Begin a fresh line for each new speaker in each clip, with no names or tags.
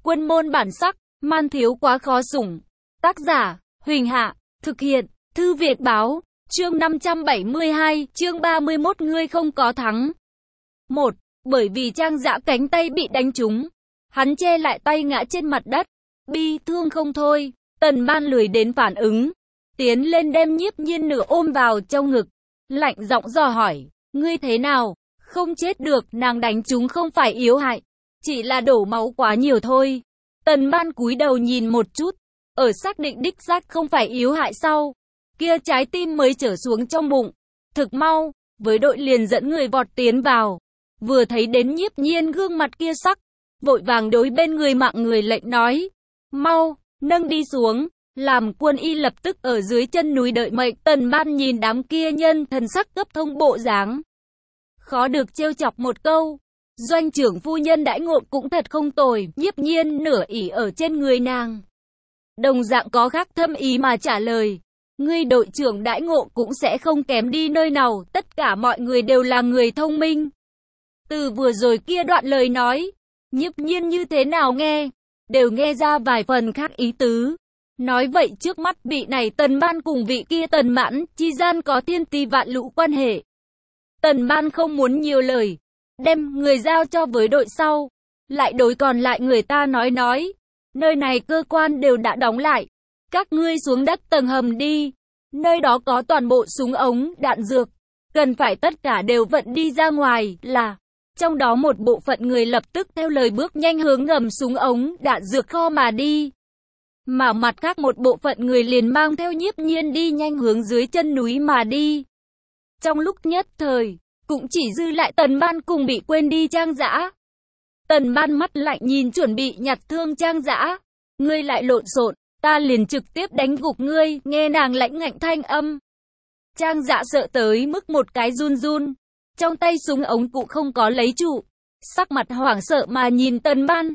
Quân môn bản sắc, man thiếu quá khó sủng. Tác giả, Huỳnh Hạ, thực hiện, Thư Việt Báo, chương 572, chương 31 ngươi không có thắng. 1. Bởi vì Trang Dã cánh tay bị đánh trúng, hắn che lại tay ngã trên mặt đất, bi thương không thôi. Tần Ban lười đến phản ứng, tiến lên đem Nhiếp Nhiên nửa ôm vào trong ngực, lạnh giọng dò hỏi, ngươi thế nào? Không chết được, nàng đánh chúng không phải yếu hại, chỉ là đổ máu quá nhiều thôi. Tần Ban cúi đầu nhìn một chút, ở xác định đích xác không phải yếu hại sau, kia trái tim mới trở xuống trong bụng. Thực mau, với đội liền dẫn người vọt tiến vào, vừa thấy đến Nhiếp Nhiên gương mặt kia sắc, vội vàng đối bên người mạng người lệnh nói, mau, nâng đi xuống. Làm quân y lập tức ở dưới chân núi đợi mệnh. Tần Ban nhìn đám kia nhân thần sắc cấp thông bộ dáng, khó được trêu chọc một câu. Doanh trưởng phu nhân đãi ngộ cũng thật không tồi. Nhiếp Nhiên nửa ỉ ở trên người nàng, đồng dạng có khác thâm ý mà trả lời, ngươi đội trưởng đãi ngộ cũng sẽ không kém đi nơi nào, tất cả mọi người đều là người thông minh. Từ vừa rồi kia đoạn lời nói, Nhiếp Nhiên như thế nào nghe, đều nghe ra vài phần khác ý tứ. Nói vậy trước mắt vị này Tần Ban cùng vị kia Tần Mãn chi gian có thiên ti vạn lũ quan hệ. Tần Ban không muốn nhiều lời, đem người giao cho với đội sau, lại đối còn lại người ta nói, nơi này cơ quan đều đã đóng lại, các ngươi xuống đất tầng hầm đi, nơi đó có toàn bộ súng ống, đạn dược, cần phải tất cả đều vận đi ra ngoài, là. Trong đó một bộ phận người lập tức theo lời bước nhanh hướng ngầm súng ống, đạn dược kho mà đi. Mà mặt khác một bộ phận người liền mang theo Nhiếp Nhiên đi nhanh hướng dưới chân núi mà đi. Trong lúc nhất thời, cũng chỉ dư lại Tần Ban cùng bị quên đi Trang Dã. Tần Ban mắt lạnh nhìn chuẩn bị nhặt thương Trang Dã, ngươi lại lộn xộn, ta liền trực tiếp đánh gục ngươi. Nghe nàng lãnh ngạnh thanh âm, Trang Dã sợ tới mức một cái run run, trong tay súng ống cụ không có lấy trụ, sắc mặt hoảng sợ mà nhìn Tần Ban,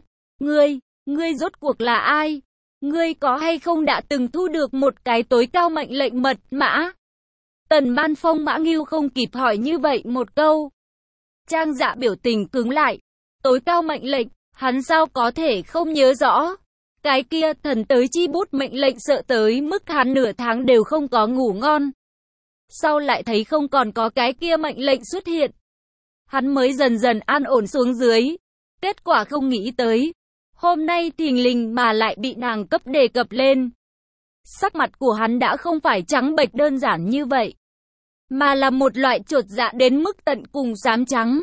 ngươi rốt cuộc là ai? Ngươi có hay không đã từng thu được một cái tối cao mệnh lệnh mật mã? Tần Ban Phong Mã Ngưu không kịp hỏi như vậy một câu. Trang Dã biểu tình cứng lại. Tối cao mệnh lệnh, hắn sao có thể không nhớ rõ? Cái kia thần tới chi bút mệnh lệnh sợ tới mức hắn nửa tháng đều không có ngủ ngon. Sau lại thấy không còn có cái kia mệnh lệnh xuất hiện, hắn mới dần dần an ổn xuống dưới. Kết quả không nghĩ tới, hôm nay thình lình mà lại bị nàng cấp đề cập lên. Sắc mặt của hắn đã không phải trắng bệch đơn giản như vậy, mà là một loại chột dạ đến mức tận cùng xám trắng.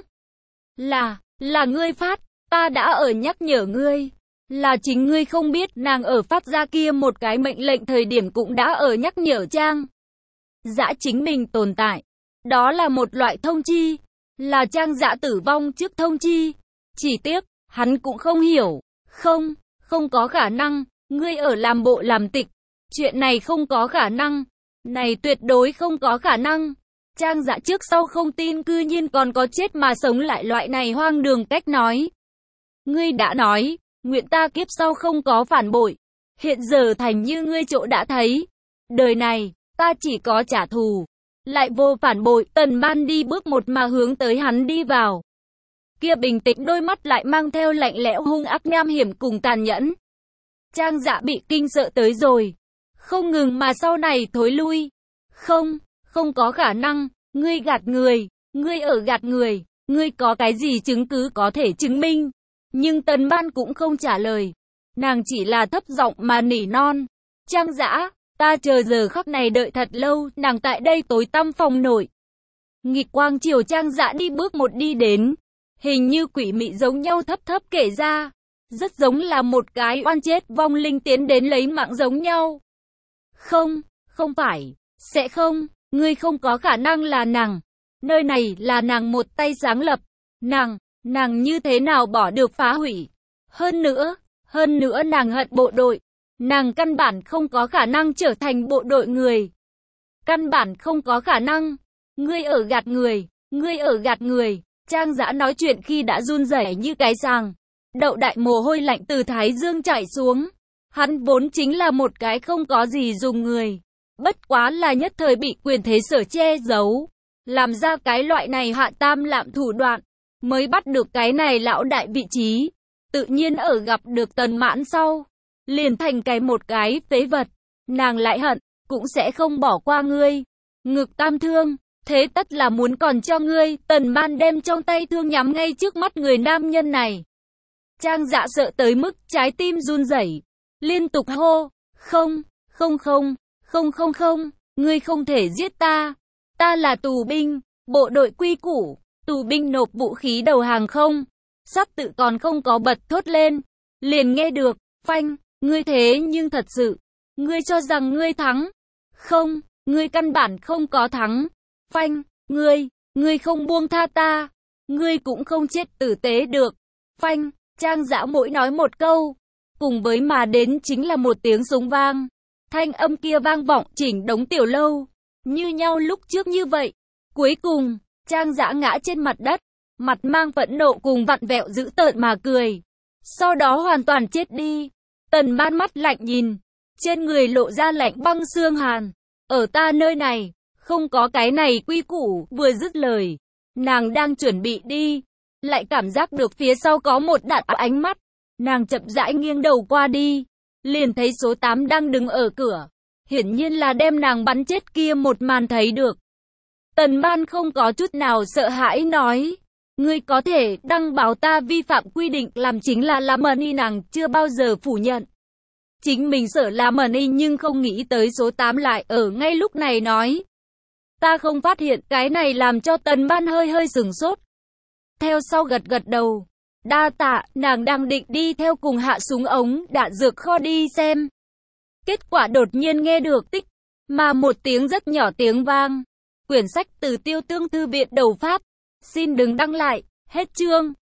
Là ngươi phát, ta đã ở nhắc nhở ngươi. Là chính ngươi không biết nàng ở phát ra kia một cái mệnh lệnh thời điểm cũng đã ở nhắc nhở Trang Dã chính mình tồn tại. Đó là một loại thông chi, là Trang Dã tử vong trước thông chi. Chỉ tiếc, hắn cũng không hiểu. Không có khả năng, ngươi ở làm bộ làm tịch. Chuyện này không có khả năng, này tuyệt đối không có khả năng. Trang Dã trước sau không tin cư nhiên còn có chết mà sống lại loại này hoang đường cách nói. Ngươi đã nói, nguyện ta kiếp sau không có phản bội. Hiện giờ thành như ngươi chỗ đã thấy. Đời này, ta chỉ có trả thù, lại vô phản bội. Tần Ban đi bước một mà hướng tới hắn đi vào. Kia bình tĩnh đôi mắt lại mang theo lạnh lẽo hung ác nham hiểm cùng tàn nhẫn. Trang Dã bị kinh sợ tới rồi, không ngừng mà sau này thối lui. Không có khả năng, ngươi gạt người, ngươi ở gạt người, ngươi có cái gì chứng cứ có thể chứng minh? Nhưng Tần Ban cũng không trả lời, nàng chỉ là thấp giọng mà nỉ non. Trang Dã, ta chờ giờ khắc này đợi thật lâu. Nàng tại đây tối tăm phòng nội, nghịch quang chiều Trang Dã đi bước một đi đến. Hình như quỷ mị giống nhau thấp kể ra, rất giống là một cái oan chết vong linh tiến đến lấy mạng giống nhau. Không phải, sẽ không, ngươi không có khả năng là nàng. Nơi này là nàng một tay sáng lập, nàng như thế nào bỏ được phá hủy. Hơn nữa nàng hận bộ đội, nàng căn bản không có khả năng trở thành bộ đội người. Căn bản không có khả năng, ngươi ở gạt người. Trang Dã nói chuyện khi đã run rẩy như cái sàng, đậu đại mồ hôi lạnh từ thái dương chảy xuống. Hắn vốn chính là một cái không có gì dùng người, bất quá là nhất thời bị quyền thế sở che giấu, làm ra cái loại này hạ tam lạm thủ đoạn, mới bắt được cái này lão đại vị trí. tự nhiên ở gặp được Tần Mãn sau, liền thành một cái phế vật. Nàng lại hận, cũng sẽ không bỏ qua ngươi. Ngực tam thương, thế tất là muốn còn cho ngươi. Tần Man đem trong tay thương nhắm ngay trước mắt người nam nhân này. Trang Dạ sợ tới mức trái tim run rẩy, liên tục hô, không, ngươi không thể giết ta. Ta là tù binh, bộ đội quy củ, tù binh nộp vũ khí đầu hàng không. Sắp tự còn không có bật thốt lên, liền nghe được, phanh, ngươi thế nhưng thật sự, ngươi cho rằng ngươi thắng. Không, ngươi căn bản không có thắng. Phanh, ngươi không buông tha ta, ngươi cũng không chết tử tế được. Phanh, Trang Dã mỗi nói một câu, cùng với mà đến chính là một tiếng súng vang. Thanh âm kia vang vọng chỉnh đống tiểu lâu, như nhau lúc trước như vậy. Cuối cùng, Trang Dã ngã trên mặt đất, mặt mang phẫn nộ cùng vặn vẹo dữ tợn mà cười. Sau đó hoàn toàn chết đi. Tần Man mắt lạnh nhìn, trên người lộ ra lạnh băng xương hàn. Ở ta nơi này, không có cái này quy củ. Vừa dứt lời, nàng đang chuẩn bị đi, lại cảm giác được phía sau có một đạo ánh mắt. Nàng chậm rãi nghiêng đầu qua đi, liền thấy số 8 đang đứng ở cửa. Hiển nhiên là đem nàng bắn chết kia một màn thấy được. Tần Man không có chút nào sợ hãi nói, ngươi có thể đăng báo ta vi phạm quy định làm chính là làm ơn, nàng chưa bao giờ phủ nhận. Chính mình sợ làm ơn nhưng không nghĩ tới số 8 lại ở ngay lúc này nói. Ta không phát hiện, cái này làm cho Tần Man hơi sửng sốt. Theo sau gật đầu. Đa tạ, nàng đang định đi theo cùng hạ súng ống đạn dược kho đi xem. Kết quả đột nhiên nghe được tích, mà một tiếng rất nhỏ tiếng vang. Quyển sách từ Tiêu Tương Thư viện đầu Pháp. Xin đừng đăng lại, hết chương.